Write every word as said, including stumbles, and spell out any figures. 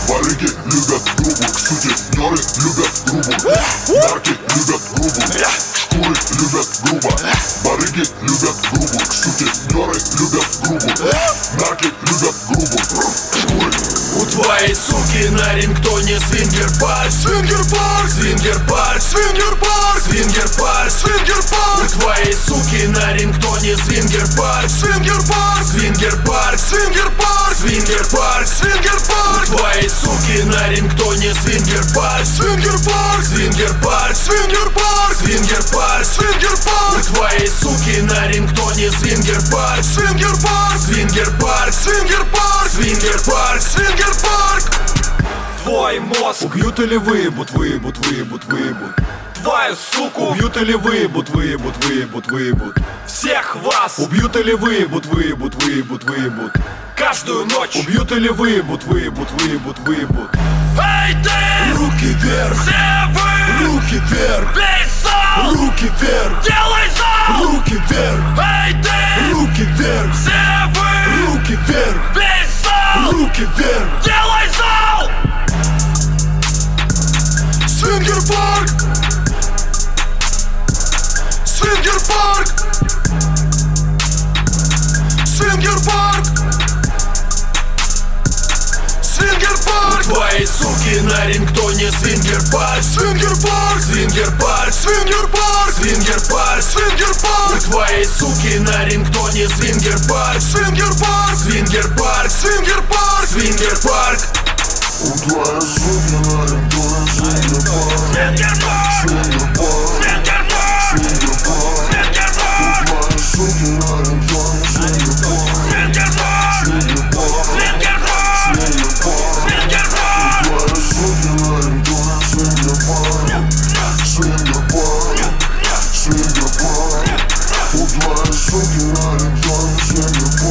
Барыги любят грубых, сутенеры любят грубых, нарки любят грубых, шкуры любят грубо. Барыги любят грубых, сутенеры любят грубых, нарки любят грубых, шкуры. У твоей суки на рингтоне свингер-парк, Свингер-парк, свингер-парк, свингер-парк, свингер-парк, свингер-парк, у твоей суки на рингтоне свингер-парк, свингер-парк, свингер-парк, свингер-парк, свингер-парк, свингер-парк, у твоей суки на рингтоне свингер-парк, свингер-парк, свингер-парк, свингер-парк, свингер-парк, у свингер-парк, твоей суки на рингтоне свингер-парк, свингер-парк, свингер-парк, свингер-парк, свингер-парк, свингер-парк. твой мозг Убьют или выебут, выебут, выебут, выебут. твою суку, Убьют или выебут, выебут, выебут, выебут. всех вас, Убьют или выебут, выебут, выебут, выебут. каждую ночь. Убьют или выебут, выебут, выебут, выебут. Эй ты, Руки вверх, все вы, руки вверх, весь зал, руки вверх, делай зал. руки вверх, Эй ты, руки вверх, все вы, руки вверх, весь зал, руки вверх. делай зал. Свингер-парк, свингер-парк, свингер-парк, свингер-парк, Твои суки на рингтоне свингер-парк, свингер-парк, свингер-парк, свингер-парк, свингер-парк, свингер-парк, твои суки на рингтоне свингер-парк, свингер-парк, свингер-парк, свингер-парк, свингер-парк, У твоей суки на рингтоне свингер-парк, свингер-парк, свингер-парк, свингер-парк, свингер-парк. свингер-парк, У твоей суки на рингтоне свингер-парк, свингер-парк, свингер-парк, свингер-парк, свингер-парк. свингер-парк, У твоей суки на рингтоне свингер-парк, свингер-парк, свингер-парк. У твоей суки на рингтоне свингер-парк.